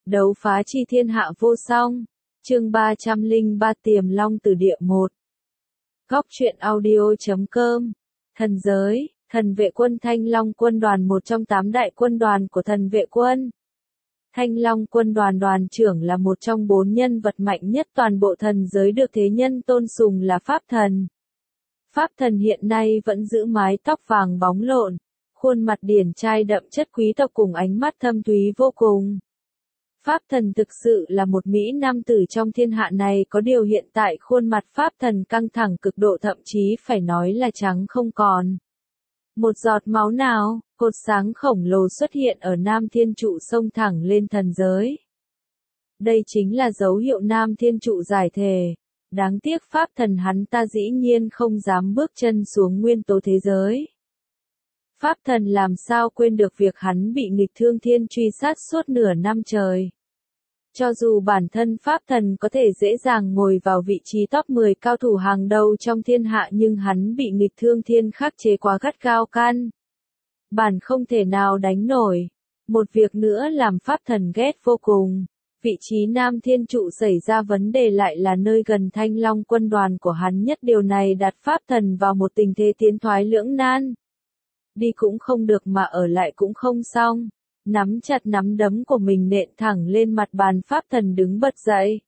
Đấu phá chi thiên hạ vô song. Chương 303 Tiềm Long Tử Địa 1. Góc truyện audio.com. Thần giới, thần vệ quân Thanh Long quân đoàn, một trong 8 đại quân đoàn của thần vệ quân. Thanh Long quân đoàn đoàn trưởng là một trong 4 nhân vật mạnh nhất toàn bộ thần giới, được thế nhân tôn sùng là Pháp Thần. Pháp Thần hiện nay vẫn giữ mái tóc vàng bóng lộn, khuôn mặt điển trai đậm chất quý tộc cùng ánh mắt thâm thúy vô cùng. Pháp Thần thực sự là một mỹ nam tử trong thiên hạ này, có điều hiện tại khuôn mặt Pháp Thần căng thẳng cực độ, thậm chí phải nói là trắng không còn một giọt máu nào. Cột sáng khổng lồ xuất hiện ở Nam Thiên Trụ xông thẳng lên thần giới. Đây chính là dấu hiệu Nam Thiên Trụ giải thể. Đáng tiếc Pháp Thần hắn ta dĩ nhiên không dám bước chân xuống nguyên tố thế giới. Pháp Thần làm sao quên được việc hắn bị nghịch thương thiên truy sát suốt nửa năm trời. Cho dù bản thân Pháp Thần có thể dễ dàng ngồi vào vị trí top 10 cao thủ hàng đầu trong thiên hạ, nhưng hắn bị nghịch thương thiên khắc chế quá gắt gao, căn bản không thể nào đánh nổi. Một việc nữa làm Pháp Thần ghét vô cùng. Vị trí Nam Thiên Trụ xảy ra vấn đề lại là nơi gần Thanh Long quân đoàn của hắn nhất, điều này đặt Pháp Thần vào một tình thế tiến thoái lưỡng nan. Đi cũng không được mà ở lại cũng không xong. Nắm chặt nắm đấm của mình nện thẳng lên mặt bàn, Pháp Thần đứng bật dậy.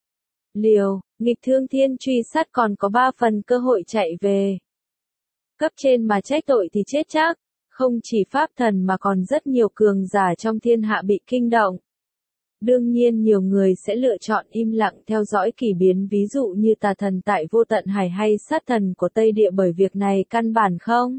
Liều, nghịch thương thiên truy sát còn có 3 phần cơ hội chạy về. Cấp trên mà trách tội thì chết chắc. Không chỉ Pháp Thần mà còn rất nhiều cường giả trong thiên hạ bị kinh động. Đương nhiên nhiều người sẽ lựa chọn im lặng theo dõi kỳ biến, ví dụ như Tà Thần tại Vô Tận Hải hay Sát Thần của Tây Địa, bởi việc này căn bản không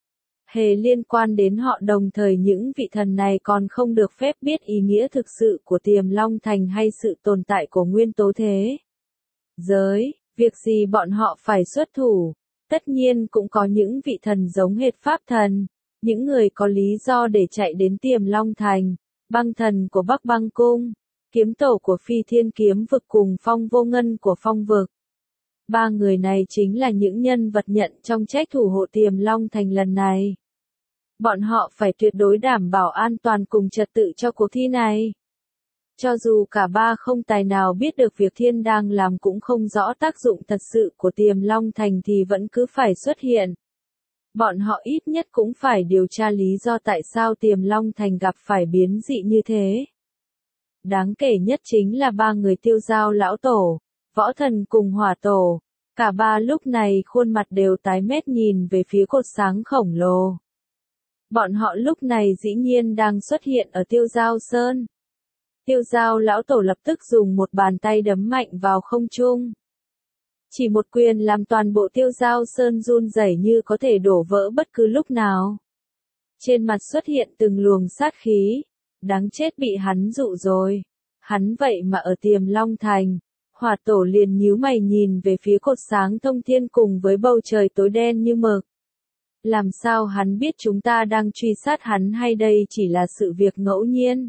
hề liên quan đến họ. Đồng thời những vị thần này còn không được phép biết ý nghĩa thực sự của Tiềm Long Thành hay sự tồn tại của nguyên tố thế giới. Việc gì bọn họ phải xuất thủ. Tất nhiên cũng có những vị thần giống hệt Pháp Thần, những người có lý do để chạy đến Tiềm Long Thành. Băng Thần của Bắc Băng Cung, Kiếm Tổ của Phi Thiên Kiếm Vực cùng Phong Vô Ngân của Phong Vực. 3 người này chính là những nhân vật nhận trong trách thủ hộ Tiềm Long Thành lần này. Bọn họ phải tuyệt đối đảm bảo an toàn cùng trật tự cho cuộc thi này. Cho dù cả 3 không tài nào biết được việc thiên đang làm, cũng không rõ tác dụng thật sự của Tiềm Long Thành, thì vẫn cứ phải xuất hiện. Bọn họ ít nhất cũng phải điều tra lý do tại sao Tiềm Long Thành gặp phải biến dị như thế. Đáng kể nhất chính là 3 người Tiêu Giao lão tổ, Võ Thần cùng Hỏa Tổ. Cả 3 lúc này khuôn mặt đều tái mét nhìn về phía cột sáng khổng lồ. Bọn họ lúc này dĩ nhiên đang xuất hiện ở Tiêu Giao Sơn. Tiêu Giao lão tổ lập tức dùng một bàn tay đấm mạnh vào không trung. Chỉ một quyền làm toàn bộ Tiêu Giao Sơn run rẩy như có thể đổ vỡ bất cứ lúc nào. Trên mặt xuất hiện từng luồng sát khí. Đáng chết, bị hắn dụ rồi. Hắn vậy mà ở Tiềm Long Thành. Hỏa Tổ liền nhíu mày nhìn về phía cột sáng thông thiên cùng với bầu trời tối đen như mực. Làm sao hắn biết chúng ta đang truy sát hắn, hay đây chỉ là sự việc ngẫu nhiên?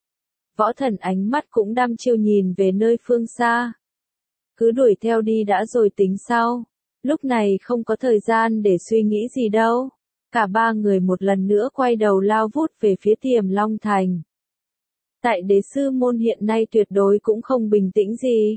Võ Thần ánh mắt cũng đăm chiêu nhìn về nơi phương xa. Cứ đuổi theo đi đã rồi tính sau. Lúc này không có thời gian để suy nghĩ gì đâu. Cả 3 người một lần nữa quay đầu lao vút về phía Tiềm Long Thành. Tại Đế Sư Môn hiện nay tuyệt đối cũng không bình tĩnh gì.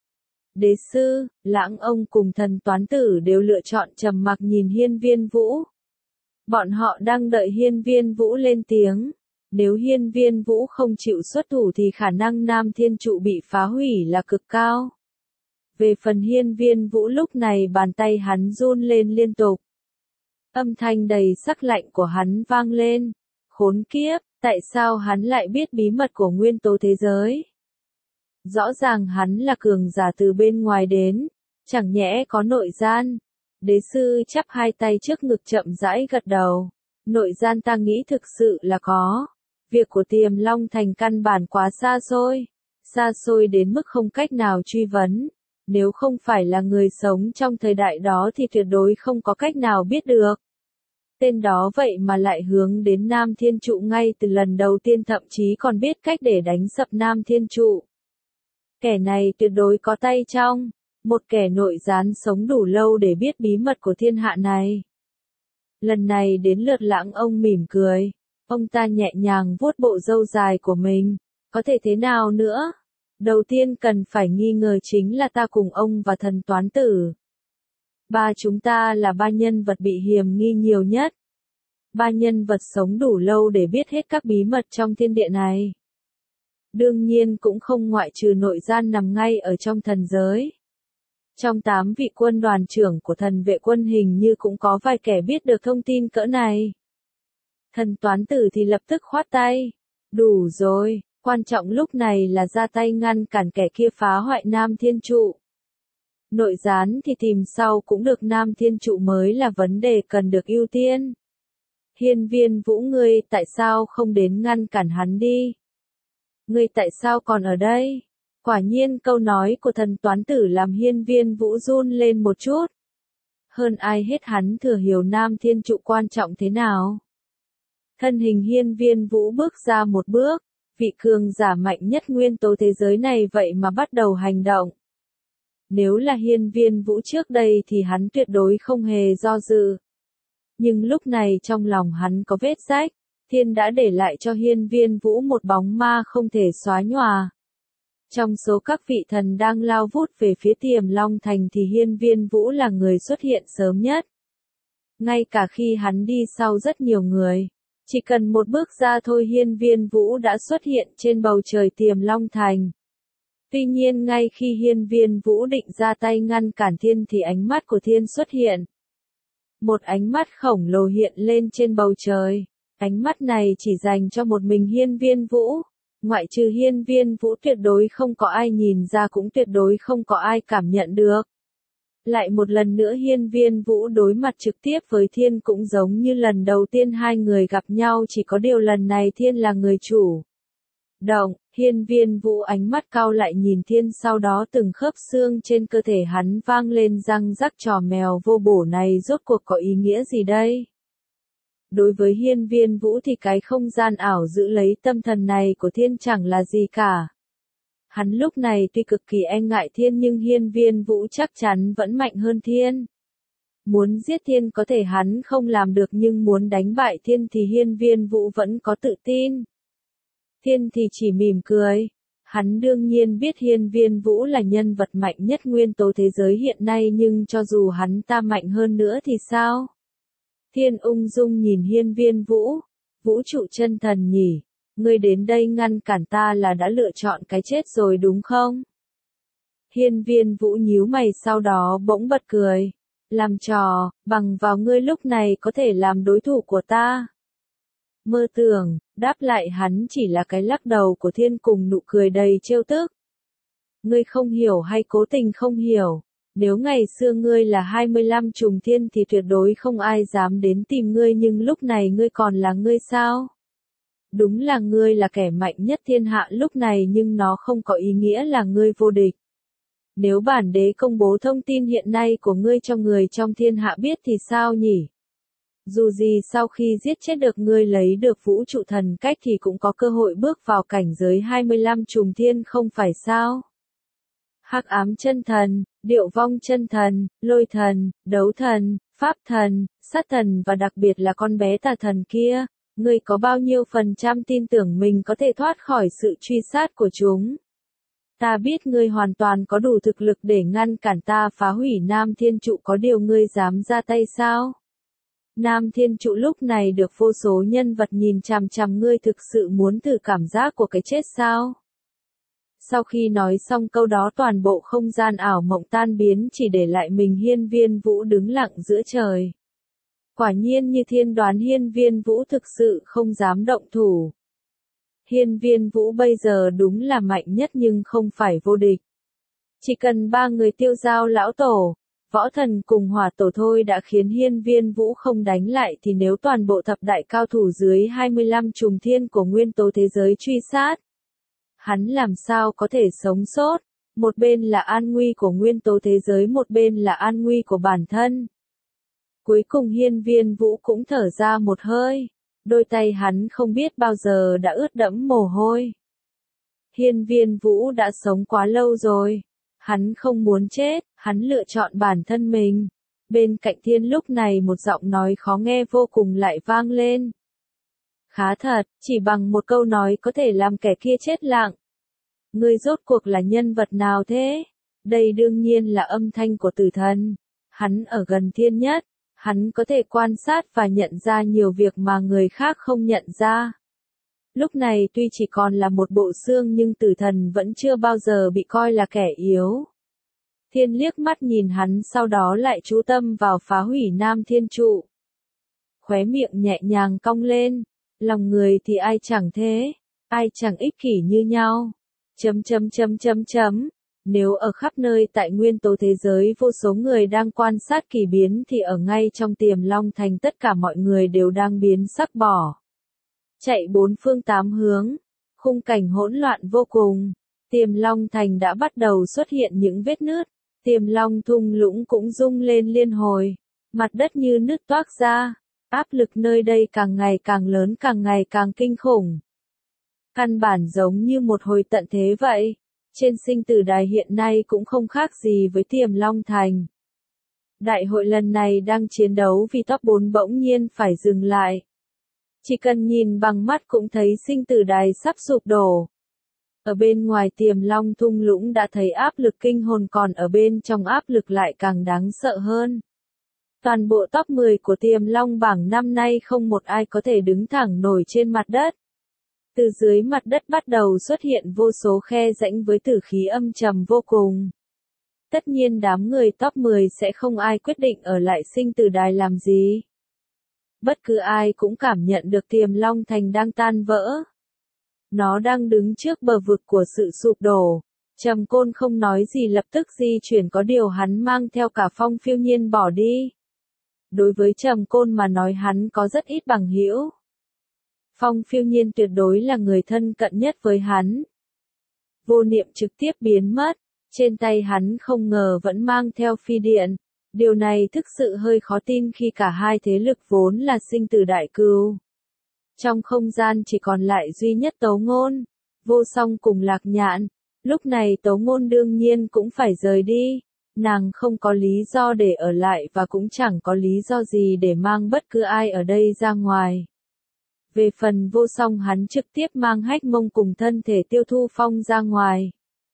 Đế Sư, Lãng Ông cùng Thần Toán Tử đều lựa chọn trầm mặc nhìn Hiên Viên Vũ. Bọn họ đang đợi Hiên Viên Vũ lên tiếng. Nếu Hiên Viên Vũ không chịu xuất thủ thì khả năng Nam Thiên Trụ bị phá hủy là cực cao. Về phần Hiên Viên Vũ, lúc này bàn tay hắn run lên liên tục. Âm thanh đầy sắc lạnh của hắn vang lên. Khốn kiếp, tại sao hắn lại biết bí mật của nguyên tố thế giới? Rõ ràng hắn là cường giả từ bên ngoài đến, chẳng nhẽ có nội gian? Đế Sư chắp 2 tay trước ngực chậm rãi gật đầu. Nội gian ta nghĩ thực sự là có. Việc của Tiềm Long Thành căn bản quá xa xôi đến mức không cách nào truy vấn. Nếu không phải là người sống trong thời đại đó thì tuyệt đối không có cách nào biết được. Tên đó vậy mà lại hướng đến Nam Thiên Trụ ngay từ lần đầu tiên, thậm chí còn biết cách để đánh sập Nam Thiên Trụ. Kẻ này tuyệt đối có tay trong. Một kẻ nội gián sống đủ lâu để biết bí mật của thiên hạ này. Lần này đến lượt Lãng Ông mỉm cười. Ông ta nhẹ nhàng vuốt bộ râu dài của mình. Có thể thế nào nữa? Đầu tiên cần phải nghi ngờ chính là ta cùng ông và thần toán tử. Ba chúng ta là ba nhân vật bị hiềm nghi nhiều nhất. Ba nhân vật sống đủ lâu để biết hết các bí mật trong thiên địa này. Đương nhiên cũng không ngoại trừ nội gian nằm ngay ở trong thần giới. Trong 8 vị quân đoàn trưởng của thần vệ quân hình như cũng có vài kẻ biết được thông tin cỡ này. Thần toán tử thì lập tức khoát tay. Đủ rồi, quan trọng lúc này là ra tay ngăn cản kẻ kia phá hoại Nam Thiên Trụ. Nội gián thì tìm sau cũng được, Nam Thiên Trụ mới là vấn đề cần được ưu tiên. Hiên Viên Vũ, ngươi tại sao không đến ngăn cản hắn đi? Ngươi tại sao còn ở đây? Quả nhiên câu nói của thần toán tử làm Hiên Viên Vũ run lên một chút. Hơn ai hết hắn thừa hiểu Nam Thiên Trụ quan trọng thế nào. Thân hình Hiên Viên Vũ bước ra một bước, vị cường giả mạnh nhất nguyên tố thế giới này vậy mà bắt đầu hành động. Nếu là Hiên Viên Vũ trước đây thì hắn tuyệt đối không hề do dự. Nhưng lúc này trong lòng hắn có vết rách, thiên đã để lại cho Hiên Viên Vũ một bóng ma không thể xóa nhòa. Trong số các vị thần đang lao vút về phía Tiềm Long Thành thì Hiên Viên Vũ là người xuất hiện sớm nhất. Ngay cả khi hắn đi sau rất nhiều người, chỉ cần một bước ra thôi Hiên Viên Vũ đã xuất hiện trên bầu trời Tiềm Long Thành. Tuy nhiên ngay khi Hiên Viên Vũ định ra tay ngăn cản thiên thì ánh mắt của thiên xuất hiện. Một ánh mắt khổng lồ hiện lên trên bầu trời. Ánh mắt này chỉ dành cho một mình Hiên Viên Vũ. Ngoại trừ Hiên Viên Vũ tuyệt đối không có ai nhìn ra, cũng tuyệt đối không có ai cảm nhận được. Lại một lần nữa Hiên Viên Vũ đối mặt trực tiếp với thiên cũng giống như lần đầu tiên hai người gặp nhau, chỉ có điều lần này thiên là người chủ động. Hiên Viên Vũ ánh mắt cau lại nhìn thiên, sau đó từng khớp xương trên cơ thể hắn vang lên răng rắc, trò mèo vô bổ này rốt cuộc có ý nghĩa gì đây? Đối với Hiên Viên Vũ thì cái không gian ảo giữ lấy tâm thần này của thiên chẳng là gì cả. Hắn lúc này tuy cực kỳ e ngại thiên nhưng Hiên Viên Vũ chắc chắn vẫn mạnh hơn thiên. Muốn giết thiên có thể hắn không làm được, nhưng muốn đánh bại thiên thì Hiên Viên Vũ vẫn có tự tin. Thiên thì chỉ mỉm cười. Hắn đương nhiên biết Hiên Viên Vũ là nhân vật mạnh nhất nguyên tố thế giới hiện nay, nhưng cho dù hắn ta mạnh hơn nữa thì sao? Thiên ung dung nhìn Hiên Viên Vũ. Vũ trụ chân thần nhỉ, ngươi đến đây ngăn cản ta là đã lựa chọn cái chết rồi đúng không? Hiên Viên Vũ nhíu mày sau đó bỗng bật cười. Làm trò, bằng vào ngươi lúc này có thể làm đối thủ của ta. Mơ tưởng, đáp lại hắn chỉ là cái lắc đầu của thiên cùng nụ cười đầy trêu tức. Ngươi không hiểu hay cố tình không hiểu. Nếu ngày xưa ngươi là 25 trùng thiên thì tuyệt đối không ai dám đến tìm ngươi, nhưng lúc này ngươi còn là ngươi sao? Đúng là ngươi là kẻ mạnh nhất thiên hạ lúc này, nhưng nó không có ý nghĩa là ngươi vô địch. Nếu bản đế công bố thông tin hiện nay của ngươi cho người trong thiên hạ biết thì sao nhỉ? Dù gì sau khi giết chết được ngươi lấy được vũ trụ thần cách thì cũng có cơ hội bước vào cảnh giới 25 trùng thiên không phải sao? Hắc ám chân thần, điệu vong chân thần, lôi thần, đấu thần, pháp thần, sát thần và đặc biệt là con bé tà thần kia, ngươi có bao nhiêu phần trăm tin tưởng mình có thể thoát khỏi sự truy sát của chúng? Ta biết ngươi hoàn toàn có đủ thực lực để ngăn cản ta phá hủy Nam Thiên Trụ, có điều ngươi dám ra tay sao? Nam Thiên Trụ lúc này được vô số nhân vật nhìn chằm chằm, ngươi thực sự muốn thử cảm giác của cái chết sao? Sau khi nói xong câu đó toàn bộ không gian ảo mộng tan biến, chỉ để lại mình Hiên Viên Vũ đứng lặng giữa trời. Quả nhiên như thiên đoán, Hiên Viên Vũ thực sự không dám động thủ. Hiên Viên Vũ bây giờ đúng là mạnh nhất nhưng không phải vô địch. Chỉ cần ba người Tiêu Giao lão tổ, võ thần cùng hỏa tổ thôi đã khiến Hiên Viên Vũ không đánh lại, thì nếu toàn bộ thập đại cao thủ dưới 25 trùng thiên của nguyên tố thế giới truy sát, hắn làm sao có thể sống sót? Một bên là an nguy của nguyên tố thế giới, một bên là an nguy của bản thân. Cuối cùng Hiên Viên Vũ cũng thở ra một hơi. Đôi tay hắn không biết bao giờ đã ướt đẫm mồ hôi. Hiên Viên Vũ đã sống quá lâu rồi. Hắn không muốn chết, hắn lựa chọn bản thân mình. Bên cạnh thiên lúc này một giọng nói khó nghe vô cùng lại vang lên. Khá thật, chỉ bằng một câu nói có thể làm kẻ kia chết lặng. Ngươi rốt cuộc là nhân vật nào thế? Đây đương nhiên là âm thanh của tử thần. Hắn ở gần thiên nhất, hắn có thể quan sát và nhận ra nhiều việc mà người khác không nhận ra. Lúc này tuy chỉ còn là một bộ xương nhưng tử thần vẫn chưa bao giờ bị coi là kẻ yếu. Thiên liếc mắt nhìn hắn sau đó lại chú tâm vào phá hủy Nam Thiên Trụ. Khóe miệng nhẹ nhàng cong lên, lòng người thì ai chẳng thế, ai chẳng ích kỷ như nhau. Nếu ở khắp nơi tại nguyên tố thế giới vô số người đang quan sát kỳ biến thì ở ngay trong Tiềm Long Thành tất cả mọi người đều đang biến sắc bỏ. Chạy bốn phương tám hướng, khung cảnh hỗn loạn vô cùng. Tiềm Long Thành đã bắt đầu xuất hiện những vết nứt, Tiềm Long thung lũng cũng rung lên liên hồi, mặt đất như nứt toác ra, áp lực nơi đây càng ngày càng lớn càng ngày càng kinh khủng. Căn bản giống như một hồi tận thế vậy, trên sinh tử đài hiện nay cũng không khác gì với Tiềm Long Thành. Đại hội lần này đang chiến đấu vì top 4 bỗng nhiên phải dừng lại. Chỉ cần nhìn bằng mắt cũng thấy sinh tử đài sắp sụp đổ. Ở bên ngoài Tiềm Long thung lũng đã thấy áp lực kinh hồn còn ở bên trong áp lực lại càng đáng sợ hơn. Toàn bộ top 10 của Tiềm Long bảng năm nay không một ai có thể đứng thẳng nổi trên mặt đất. Từ dưới mặt đất bắt đầu xuất hiện vô số khe rãnh với tử khí âm trầm vô cùng. Tất nhiên đám người top 10 sẽ không ai quyết định ở lại sinh tử đài làm gì. Bất cứ ai cũng cảm nhận được Tiềm Long Thành đang tan vỡ. Nó đang đứng trước bờ vực của sự sụp đổ. Trầm Côn không nói gì lập tức di chuyển có điều hắn mang theo cả Phong Phiêu Nhiên bỏ đi. Đối với Trầm Côn mà nói hắn có rất ít bằng hữu. Phong Phiêu Nhiên tuyệt đối là người thân cận nhất với hắn. Vô niệm trực tiếp biến mất, trên tay hắn không ngờ vẫn mang theo phi điện. Điều này thực sự hơi khó tin khi cả hai thế lực vốn là sinh tử đại cừu. Trong không gian chỉ còn lại duy nhất Tấu Ngôn, Vô Song cùng Lạc Nhạn. Lúc này Tấu Ngôn đương nhiên cũng phải rời đi. Nàng không có lý do để ở lại và cũng chẳng có lý do gì để mang bất cứ ai ở đây ra ngoài. Về phần Vô Song hắn trực tiếp mang Hách Mông cùng thân thể Tiêu Thu Phong ra ngoài.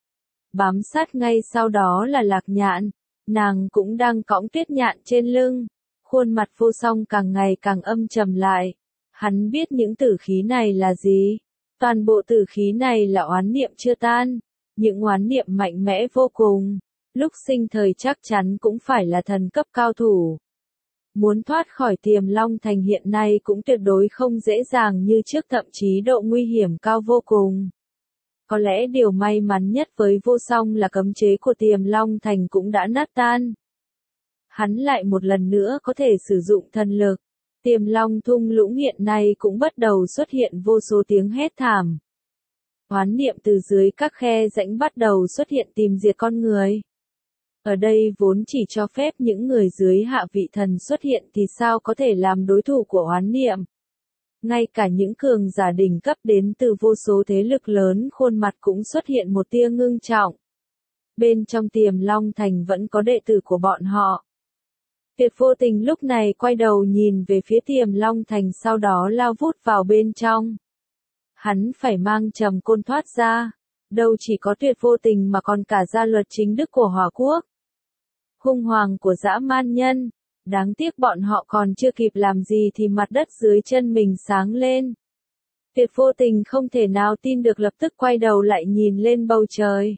Bám sát ngay sau đó là Lạc Nhạn, nàng cũng đang cõng Tuyết Nhạn trên lưng. Khuôn mặt Vô Song càng ngày càng âm trầm lại. Hắn biết những tử khí này là gì. Toàn bộ tử khí này là oán niệm chưa tan. Những oán niệm mạnh mẽ vô cùng. Lúc sinh thời chắc chắn cũng phải là thần cấp cao thủ. Muốn thoát khỏi Tiềm Long Thành hiện nay cũng tuyệt đối không dễ dàng như trước, thậm chí độ nguy hiểm cao vô cùng. Có lẽ điều may mắn nhất với Vô Song là cấm chế của Tiềm Long Thành cũng đã nát tan. Hắn lại một lần nữa có thể sử dụng thần lực. Tiềm Long thung lũng hiện nay cũng bắt đầu xuất hiện vô số tiếng hét thảm. Oán niệm từ dưới các khe rãnh bắt đầu xuất hiện tìm diệt con người. Ở đây vốn chỉ cho phép những người dưới hạ vị thần xuất hiện thì sao có thể làm đối thủ của oán niệm. Ngay cả những cường giả đỉnh cấp đến từ vô số thế lực lớn khuôn mặt cũng xuất hiện một tia ngưng trọng. Bên trong Tiềm Long Thành vẫn có đệ tử của bọn họ. Tuyệt Vô Tình lúc này quay đầu nhìn về phía Tiềm Long Thành sau đó lao vút vào bên trong. Hắn phải mang Trầm Côn thoát ra. Đâu chỉ có Tuyệt Vô Tình mà còn cả gia luật chính đức của Hỏa Quốc. Hung hoàng của dã man nhân. Đáng tiếc bọn họ còn chưa kịp làm gì thì mặt đất dưới chân mình sáng lên. Tuyệt Vô Tình không thể nào tin được lập tức quay đầu lại nhìn lên bầu trời.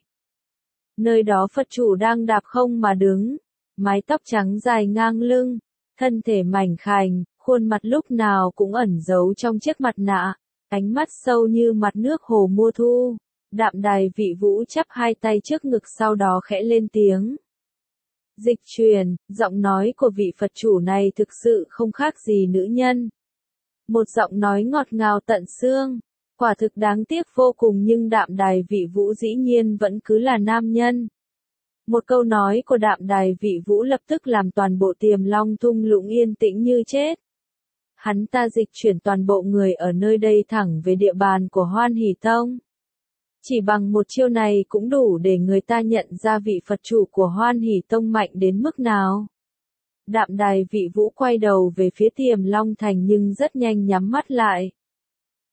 Nơi đó Phật chủ đang đạp không mà đứng. Mái tóc trắng dài ngang lưng. Thân thể mảnh khảnh, khuôn mặt lúc nào cũng ẩn giấu trong chiếc mặt nạ. Ánh mắt sâu như mặt nước hồ mùa thu. Đạm Đài Vị Vũ chắp hai tay trước ngực sau đó khẽ lên tiếng. Dịch truyền, giọng nói của vị Phật chủ này thực sự không khác gì nữ nhân. Một giọng nói ngọt ngào tận xương, quả thực đáng tiếc vô cùng nhưng Đạm Đài Vị Vũ dĩ nhiên vẫn cứ là nam nhân. Một câu nói của Đạm Đài Vị Vũ lập tức làm toàn bộ Tiềm Long thung lũng yên tĩnh như chết. Hắn ta dịch chuyển toàn bộ người ở nơi đây thẳng về địa bàn của Hoan Hỷ Tông. Chỉ bằng một chiêu này cũng đủ để người ta nhận ra vị Phật chủ của Hoan Hỷ Tông mạnh đến mức nào. Đạm Đài Vị Vũ quay đầu về phía Tiềm Long Thành nhưng rất nhanh nhắm mắt lại.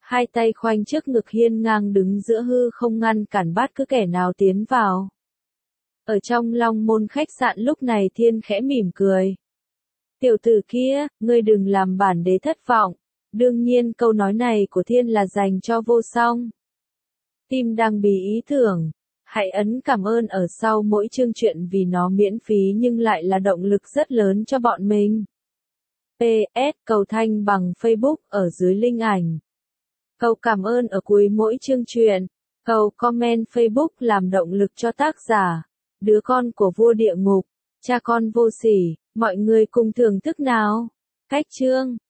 hai tay khoanh trước ngực hiên ngang đứng giữa hư không ngăn cản bất cứ kẻ nào tiến vào. Ở trong Long Môn khách sạn lúc này Thiên khẽ mỉm cười. Tiểu tử kia, ngươi đừng làm bản đế thất vọng. Đương nhiên câu nói này của Thiên là dành cho Vô Song. Tim đang bí ý tưởng. Hãy ấn cảm ơn ở sau mỗi chương truyện vì nó miễn phí nhưng lại là động lực rất lớn cho bọn mình. PS, cầu thanh bằng Facebook ở dưới link ảnh. Câu cảm ơn ở cuối mỗi chương truyện. Câu comment Facebook làm động lực cho tác giả. Đứa con của vua địa ngục, cha con vô sỉ, mọi người cùng thưởng thức nào. Cách chương